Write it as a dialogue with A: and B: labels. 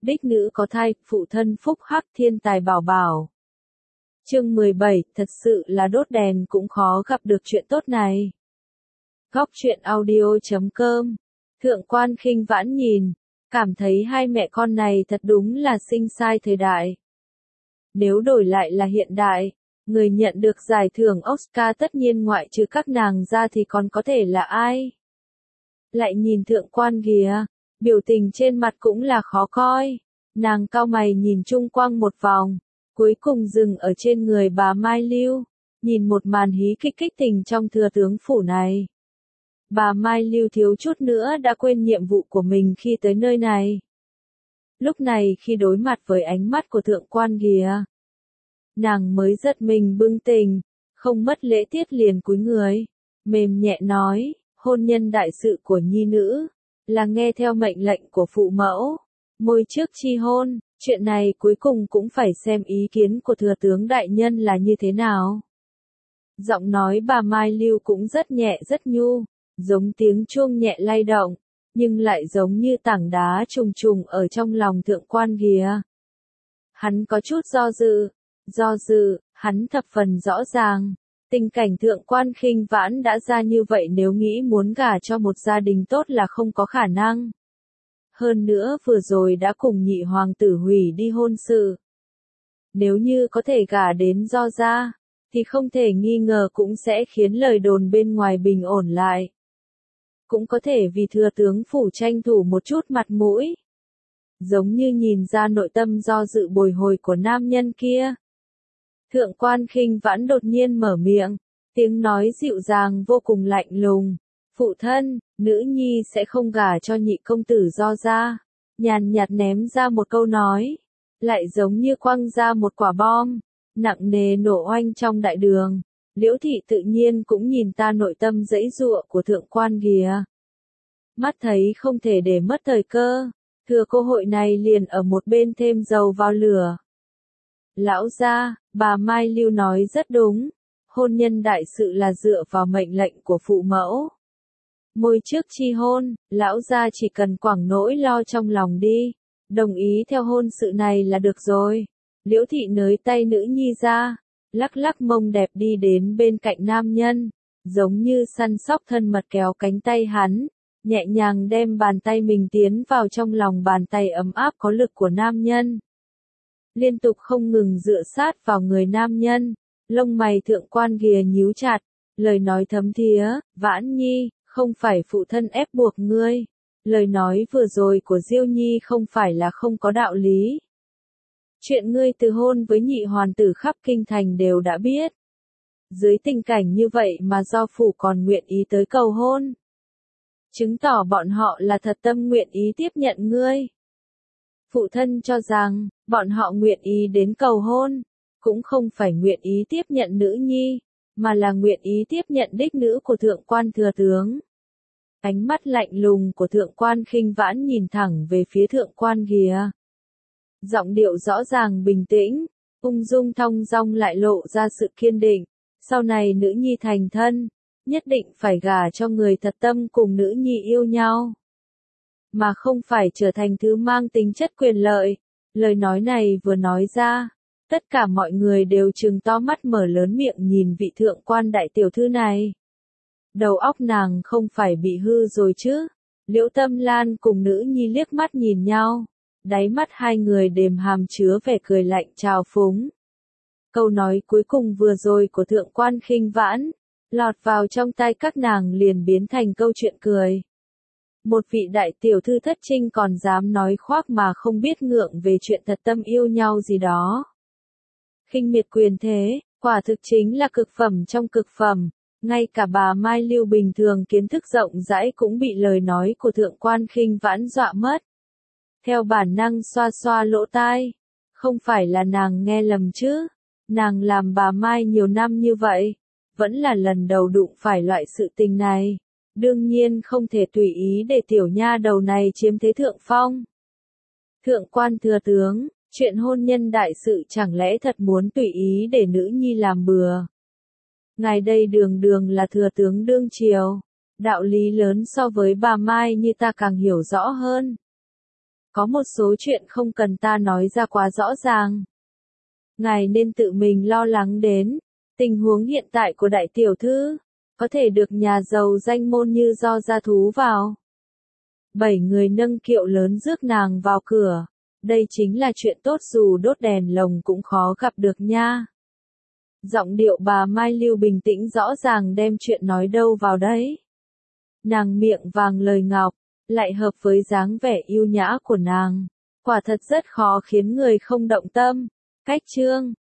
A: đích nữ có thai, phụ thân phúc hắc thiên tài bảo bảo. Chương 17, thật sự là đốt đèn cũng khó gặp được chuyện tốt này. Góc truyện audio.com. Thượng quan Khinh Vãn nhìn, cảm thấy hai mẹ con này thật đúng là sinh sai thời đại. Nếu đổi lại là hiện đại, người nhận được giải thưởng Oscar tất nhiên ngoại trừ các nàng ra thì còn có thể là ai? Lại nhìn thượng quan kìa, biểu tình trên mặt cũng là khó coi. Nàng cau mày nhìn chung quanh một vòng, cuối cùng dừng ở trên người bà Mai Lưu, nhìn một màn hí kích kích tình trong thừa tướng phủ này. Bà Mai Lưu thiếu chút nữa đã quên nhiệm vụ của mình khi tới nơi này. Lúc này khi đối mặt với ánh mắt của thượng quan kìa, nàng mới giật mình bừng tỉnh, không mất lễ tiết liền cúi người, mềm nhẹ nói, hôn nhân đại sự của nhi nữ, là nghe theo mệnh lệnh của phụ mẫu, môi trước chi hôn, chuyện này cuối cùng cũng phải xem ý kiến của thừa tướng đại nhân là như thế nào. Giọng nói bà Mai Lưu cũng rất nhẹ rất nhu, giống tiếng chuông nhẹ lay động, nhưng lại giống như tảng đá trùng trùng ở trong lòng thượng quan kìa. Hắn có chút do dự, hắn thập phần rõ ràng, tình cảnh thượng quan Khinh Vãn đã ra như vậy nếu nghĩ muốn gả cho một gia đình tốt là không có khả năng. Hơn nữa vừa rồi đã cùng nhị hoàng tử hủy đi hôn sự. Nếu như có thể gả đến Do gia, thì không thể nghi ngờ cũng sẽ khiến lời đồn bên ngoài bình ổn lại. Cũng có thể vì thừa tướng phủ tranh thủ một chút mặt mũi. Giống như nhìn ra nội tâm do dự bồi hồi của nam nhân kia. Thượng quan Khinh Vãn đột nhiên mở miệng, tiếng nói dịu dàng vô cùng lạnh lùng. Phụ thân, nữ nhi sẽ không gả cho nhị công tử Do gia. Nhàn nhạt ném ra một câu nói, lại giống như quăng ra một quả bom, nặng nề nổ oanh trong đại đường. Liễu thị tự nhiên cũng nhìn ta nội tâm giãy giụa của thượng quan kìa. Mắt thấy không thể để mất thời cơ, thừa cơ hội này liền ở một bên thêm dầu vào lửa. Lão gia, bà Mai Lưu nói rất đúng, hôn nhân đại sự là dựa vào mệnh lệnh của phụ mẫu. Môi trước chi hôn, lão gia chỉ cần quẳng nỗi lo trong lòng đi, đồng ý theo hôn sự này là được rồi. Liễu thị nới tay nữ nhi ra, lắc lắc mông đẹp đi đến bên cạnh nam nhân, giống như săn sóc thân mật kéo cánh tay hắn, nhẹ nhàng đem bàn tay mình tiến vào trong lòng bàn tay ấm áp có lực của nam nhân. Liên tục không ngừng dựa sát vào người nam nhân, lông mày thượng quan kìa nhíu chặt, lời nói thấm thía, Vãn Nhi, không phải phụ thân ép buộc ngươi. Lời nói vừa rồi của Diêu Nhi không phải là không có đạo lý. Chuyện ngươi từ hôn với nhị hoàn tử khắp kinh thành đều đã biết. Dưới tình cảnh như vậy mà do phủ còn nguyện ý tới cầu hôn. Chứng tỏ bọn họ là thật tâm nguyện ý tiếp nhận ngươi. Phụ thân cho rằng, bọn họ nguyện ý đến cầu hôn, cũng không phải nguyện ý tiếp nhận nữ nhi, mà là nguyện ý tiếp nhận đích nữ của thượng quan thừa tướng. Ánh mắt lạnh lùng của thượng quan Khinh Vãn nhìn thẳng về phía thượng quan kìa. Giọng điệu rõ ràng bình tĩnh, ung dung thong dong lại lộ ra sự kiên định. Sau này nữ nhi thành thân, nhất định phải gả cho người thật tâm cùng nữ nhi yêu nhau. Mà không phải trở thành thứ mang tính chất quyền lợi. Lời nói này vừa nói ra, tất cả mọi người đều trừng to mắt mở lớn miệng nhìn vị thượng quan đại tiểu thư này. Đầu óc nàng không phải bị hư rồi chứ? Liễu Tâm Lan cùng nữ nhi liếc mắt nhìn nhau, đáy mắt hai người đềm hàm chứa vẻ cười lạnh trào phúng. Câu nói cuối cùng vừa rồi của thượng quan Khinh Vãn, lọt vào trong tai các nàng liền biến thành câu chuyện cười. Một vị đại tiểu thư thất trinh còn dám nói khoác mà không biết ngượng về chuyện thật tâm yêu nhau gì đó. Khinh miệt quyền thế, quả thực chính là cực phẩm trong cực phẩm. Ngay cả bà Mai Lưu bình thường kiến thức rộng rãi cũng bị lời nói của thượng quan Khinh Vãn dọa mất. Theo bản năng xoa xoa lỗ tai. Không phải là nàng nghe lầm chứ? Nàng làm bà Mai nhiều năm như vậy, vẫn là lần đầu đụng phải loại sự tình này. Đương nhiên không thể tùy ý để tiểu nha đầu này chiếm thế thượng phong. Thượng quan thừa tướng, chuyện hôn nhân đại sự chẳng lẽ thật muốn tùy ý để nữ nhi làm bừa. Ngài đây đường đường là thừa tướng đương triều, đạo lý lớn so với bà Mai như ta càng hiểu rõ hơn. Có một số chuyện không cần ta nói ra quá rõ ràng. Ngài nên tự mình lo lắng đến tình huống hiện tại của đại tiểu thư, có thể được nhà giàu danh môn như Do gia thú vào. 7 người nâng kiệu lớn rước nàng vào cửa. Đây chính là chuyện tốt dù đốt đèn lồng cũng khó gặp được nha. Giọng điệu bà Mai Lưu bình tĩnh rõ ràng đem chuyện nói đâu vào đấy. Nàng miệng vàng lời ngọc, lại hợp với dáng vẻ yêu nhã của nàng. Quả thật rất khó khiến người không động tâm. Cách chương